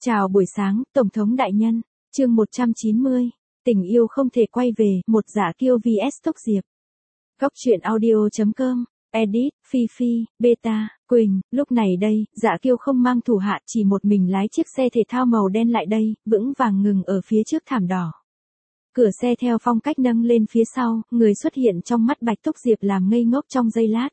Chào buổi sáng, Tổng thống đại nhân. Chương 190. Tình yêu không thể quay về, một Dạ Kiêu vs Túc Diệp. Góc truyện audio.com. Edit, Phi Phi, Beta, Quỳnh. Lúc này đây, Dạ Kiêu không mang thủ hạ, chỉ một mình lái chiếc xe thể thao màu đen lại đây, vững vàng ngừng ở phía trước thảm đỏ. Cửa xe theo phong cách nâng lên phía sau, người xuất hiện trong mắt Bạch Túc Diệp làm ngây ngốc trong giây lát.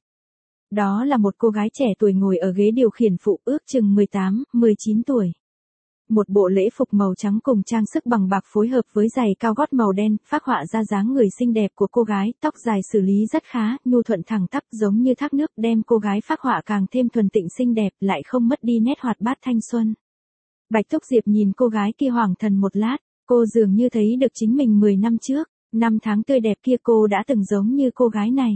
Đó là một cô gái trẻ tuổi ngồi ở ghế điều khiển phụ, ước chừng 18, 19 tuổi. Một bộ lễ phục màu trắng cùng trang sức bằng bạc phối hợp với giày cao gót màu đen, phác họa ra dáng người xinh đẹp của cô gái, tóc dài xử lý rất khá, nhu thuận thẳng tắp giống như thác nước, đem cô gái phác họa càng thêm thuần tịnh xinh đẹp, lại không mất đi nét hoạt bát thanh xuân. Bạch Túc Diệp nhìn cô gái kia hoảng thần một lát, cô dường như thấy được chính mình 10 năm trước, năm tháng tươi đẹp kia cô đã từng giống như cô gái này.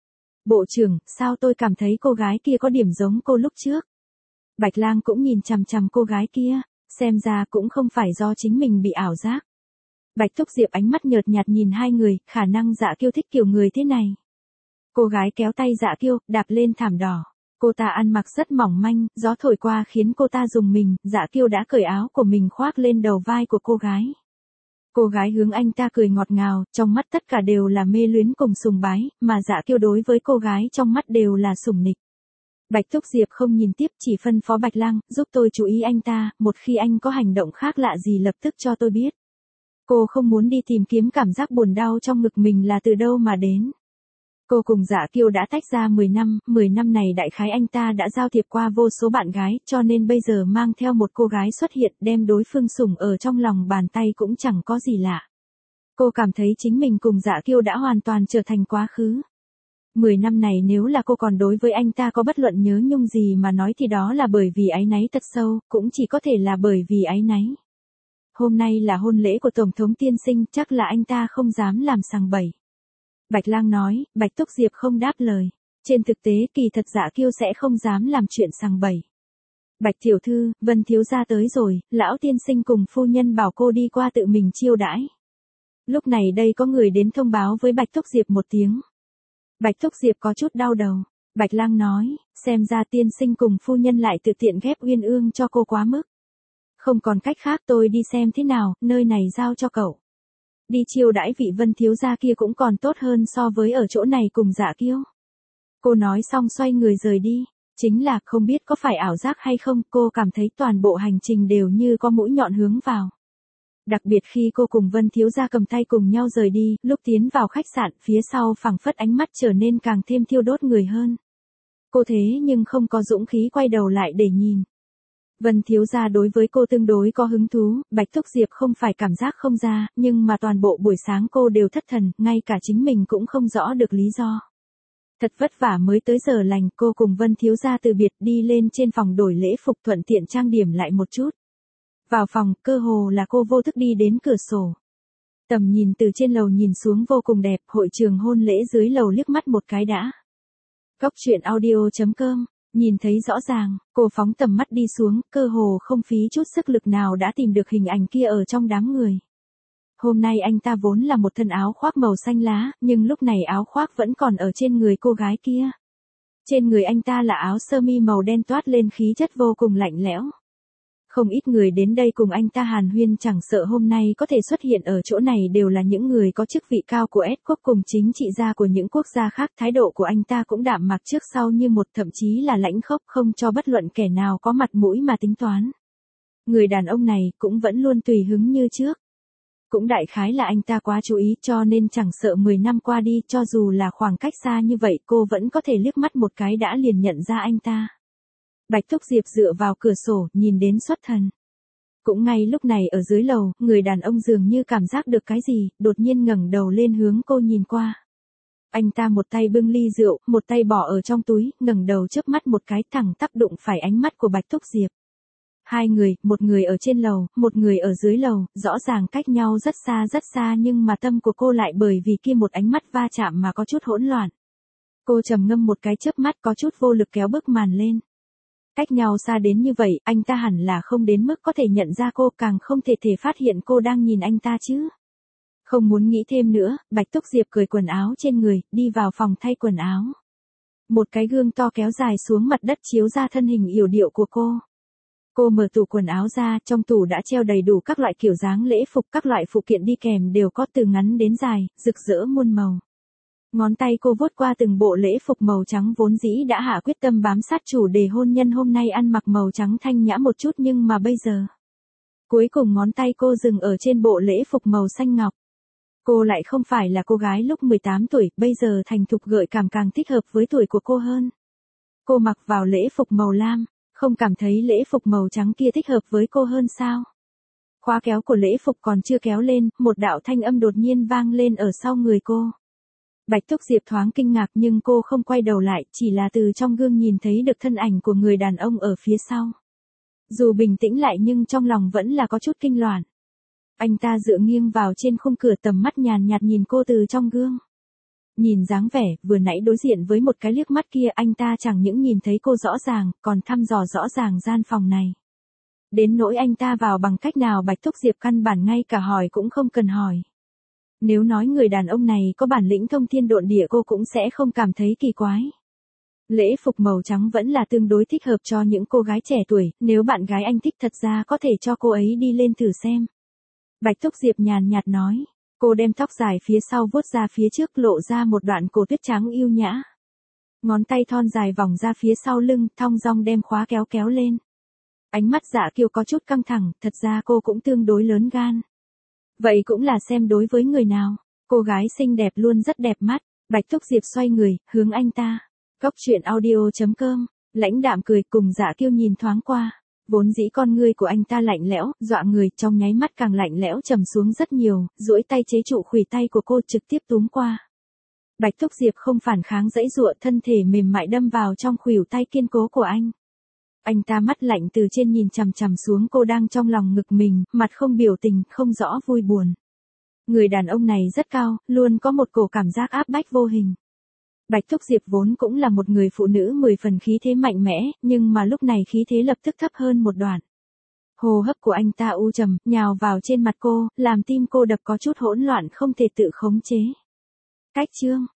Bộ trưởng, sao tôi cảm thấy cô gái kia có điểm giống cô lúc trước? Bạch Lang cũng nhìn chằm chằm cô gái kia. Xem ra cũng không phải do chính mình bị ảo giác. Bạch Túc Diệp ánh mắt nhợt nhạt nhìn hai người, khả năng Dạ Kiêu thích kiểu người thế này. Cô gái kéo tay Dạ Kiêu, đạp lên thảm đỏ. Cô ta ăn mặc rất mỏng manh, gió thổi qua khiến cô ta rùng mình, Dạ Kiêu đã cởi áo của mình khoác lên đầu vai của cô gái. Cô gái hướng anh ta cười ngọt ngào, trong mắt tất cả đều là mê luyến cùng sùng bái, mà Dạ Kiêu đối với cô gái trong mắt đều là sủng nịch. Bạch Túc Diệp không nhìn tiếp, chỉ phân phó Bạch Lang, giúp tôi chú ý anh ta, một khi anh có hành động khác lạ gì lập tức cho tôi biết. Cô không muốn đi tìm kiếm cảm giác buồn đau trong ngực mình là từ đâu mà đến. Cô cùng Dạ Kiêu đã tách ra 10 năm này đại khái anh ta đã giao thiệp qua vô số bạn gái, cho nên bây giờ mang theo một cô gái xuất hiện đem đối phương sủng ở trong lòng bàn tay cũng chẳng có gì lạ. Cô cảm thấy chính mình cùng Dạ Kiêu đã hoàn toàn trở thành quá khứ. 10 năm này nếu là cô còn đối với anh ta có bất luận nhớ nhung gì mà nói thì đó là bởi vì áy náy thật sâu, cũng chỉ có thể là bởi vì áy náy. Hôm nay là hôn lễ của Tổng thống tiên sinh, chắc là anh ta không dám làm sằng bậy. Bạch Lang nói, Bạch Túc Diệp không đáp lời. Trên thực tế kỳ thật Dạ Kiêu sẽ không dám làm chuyện sằng bậy. Bạch tiểu thư, Vân thiếu gia tới rồi, lão tiên sinh cùng phu nhân bảo cô đi qua tự mình chiêu đãi. Lúc này đây có người đến thông báo với Bạch Túc Diệp một tiếng. Bạch Túc Diệp có chút đau đầu. Bạch Lang nói, xem ra tiên sinh cùng phu nhân lại tự tiện ghép uyên ương cho cô quá mức. Không còn cách khác, tôi đi xem thế nào, nơi này giao cho cậu. Đi chiêu đãi vị Vân thiếu gia kia cũng còn tốt hơn so với ở chỗ này cùng Dạ Kiêu. Cô nói xong xoay người rời đi. Chính là không biết có phải ảo giác hay không, cô cảm thấy toàn bộ hành trình đều như có mũi nhọn hướng vào. Đặc biệt khi cô cùng Vân thiếu gia cầm tay cùng nhau rời đi, lúc tiến vào khách sạn, phía sau phảng phất ánh mắt trở nên càng thêm thiêu đốt người hơn. Cô thế nhưng không có dũng khí quay đầu lại để nhìn. Vân thiếu gia đối với cô tương đối có hứng thú, Bạch Túc Diệp không phải cảm giác không ra, nhưng mà toàn bộ buổi sáng cô đều thất thần, ngay cả chính mình cũng không rõ được lý do. Thật vất vả mới tới giờ lành, cô cùng Vân thiếu gia từ biệt đi lên trên phòng đổi lễ phục thuận tiện trang điểm lại một chút. Vào phòng, cơ hồ là cô vô thức đi đến cửa sổ. Tầm nhìn từ trên lầu nhìn xuống vô cùng đẹp, hội trường hôn lễ dưới lầu liếc mắt một cái đã. Góc truyện audio.com, nhìn thấy rõ ràng, cô phóng tầm mắt đi xuống, cơ hồ không phí chút sức lực nào đã tìm được hình ảnh kia ở trong đám người. Hôm nay anh ta vốn là một thân áo khoác màu xanh lá, nhưng lúc này áo khoác vẫn còn ở trên người cô gái kia. Trên người anh ta là áo sơ mi màu đen toát lên khí chất vô cùng lạnh lẽo. Không ít người đến đây cùng anh ta hàn huyên, chẳng sợ hôm nay có thể xuất hiện ở chỗ này đều là những người có chức vị cao của S quốc cùng chính trị gia của những quốc gia khác. Thái độ của anh ta cũng đạm mạc trước sau như một, thậm chí là lãnh khốc, không cho bất luận kẻ nào có mặt mũi mà tính toán. Người đàn ông này cũng vẫn luôn tùy hứng như trước. Cũng đại khái là anh ta quá chú ý, cho nên chẳng sợ 10 năm qua đi, cho dù là khoảng cách xa như vậy, cô vẫn có thể liếc mắt một cái đã liền nhận ra anh ta. Bạch Túc Diệp dựa vào cửa sổ, nhìn đến xuất thần. Cũng ngay lúc này ở dưới lầu, người đàn ông dường như cảm giác được cái gì, đột nhiên ngẩng đầu lên hướng cô nhìn qua. Anh ta một tay bưng ly rượu, một tay bỏ ở trong túi, ngẩng đầu chớp mắt một cái, thẳng tắp đụng phải ánh mắt của Bạch Túc Diệp. Hai người, một người ở trên lầu, một người ở dưới lầu, rõ ràng cách nhau rất xa nhưng mà tâm của cô lại bởi vì kia một ánh mắt va chạm mà có chút hỗn loạn. Cô trầm ngâm một cái chớp mắt, có chút vô lực kéo bức màn lên. Cách nhau xa đến như vậy, anh ta hẳn là không đến mức có thể nhận ra cô, càng không thể phát hiện cô đang nhìn anh ta chứ. Không muốn nghĩ thêm nữa, Bạch Túc Diệp cởi quần áo trên người, đi vào phòng thay quần áo. Một cái gương to kéo dài xuống mặt đất chiếu ra thân hình yểu điệu của cô. Cô mở tủ quần áo ra, trong tủ đã treo đầy đủ các loại kiểu dáng lễ phục, các loại phụ kiện đi kèm đều có từ ngắn đến dài, rực rỡ muôn màu. Ngón tay cô vuốt qua từng bộ lễ phục màu trắng vốn dĩ đã hạ quyết tâm bám sát chủ đề hôn nhân hôm nay ăn mặc màu trắng thanh nhã một chút nhưng mà bây giờ. Cuối cùng ngón tay cô dừng ở trên bộ lễ phục màu xanh ngọc. Cô lại không phải là cô gái lúc 18 tuổi, bây giờ thành thục gợi cảm càng thích hợp với tuổi của cô hơn. Cô mặc vào lễ phục màu lam, không cảm thấy lễ phục màu trắng kia thích hợp với cô hơn sao? Khóa kéo của lễ phục còn chưa kéo lên, một đạo thanh âm đột nhiên vang lên ở sau người cô. Bạch Thúc Diệp thoáng kinh ngạc nhưng cô không quay đầu lại, chỉ là từ trong gương nhìn thấy được thân ảnh của người đàn ông ở phía sau. Dù bình tĩnh lại nhưng trong lòng vẫn là có chút kinh loạn. Anh ta dựa nghiêng vào trên khung cửa, tầm mắt nhàn nhạt nhìn cô từ trong gương. Nhìn dáng vẻ, vừa nãy đối diện với một cái liếc mắt kia anh ta chẳng những nhìn thấy cô rõ ràng, còn thăm dò rõ ràng gian phòng này. Đến nỗi anh ta vào bằng cách nào Bạch Thúc Diệp căn bản ngay cả hỏi cũng không cần hỏi. Nếu nói người đàn ông này có bản lĩnh thông thiên độn địa cô cũng sẽ không cảm thấy kỳ quái. Lễ phục màu trắng vẫn là tương đối thích hợp cho những cô gái trẻ tuổi, nếu bạn gái anh thích thật ra có thể cho cô ấy đi lên thử xem. Bạch Thúc Diệp nhàn nhạt nói, cô đem tóc dài phía sau vuốt ra phía trước lộ ra một đoạn cổ tuyết trắng yêu nhã. Ngón tay thon dài vòng ra phía sau lưng, thong dong đem khóa kéo kéo lên. Ánh mắt Dạ Kiều có chút căng thẳng, thật ra cô cũng tương đối lớn gan. Vậy cũng là xem đối với người nào, cô gái xinh đẹp luôn rất đẹp mắt. Bạch Thúc Diệp xoay người, hướng anh ta. Góc truyện audio.com, lãnh đạm cười cùng Dạ Kiều nhìn thoáng qua. Vốn dĩ con ngươi của anh ta lạnh lẽo, dọa người, trong nháy mắt càng lạnh lẽo trầm xuống rất nhiều, duỗi tay chế trụ khuỷu tay của cô trực tiếp túm qua. Bạch Thúc Diệp không phản kháng giãy giụa, thân thể mềm mại đâm vào trong khuỷu tay kiên cố của anh. Anh ta mắt lạnh từ trên nhìn chằm chằm xuống cô đang trong lòng ngực mình, mặt không biểu tình, không rõ vui buồn. Người đàn ông này rất cao, luôn có một cổ cảm giác áp bách vô hình. Bạch Thúc Diệp vốn cũng là một người phụ nữ 10 phần khí thế mạnh mẽ, nhưng mà lúc này khí thế lập tức thấp hơn một đoạn. Hô hấp của anh ta u trầm, nhào vào trên mặt cô, làm tim cô đập có chút hỗn loạn không thể tự khống chế. Cách chương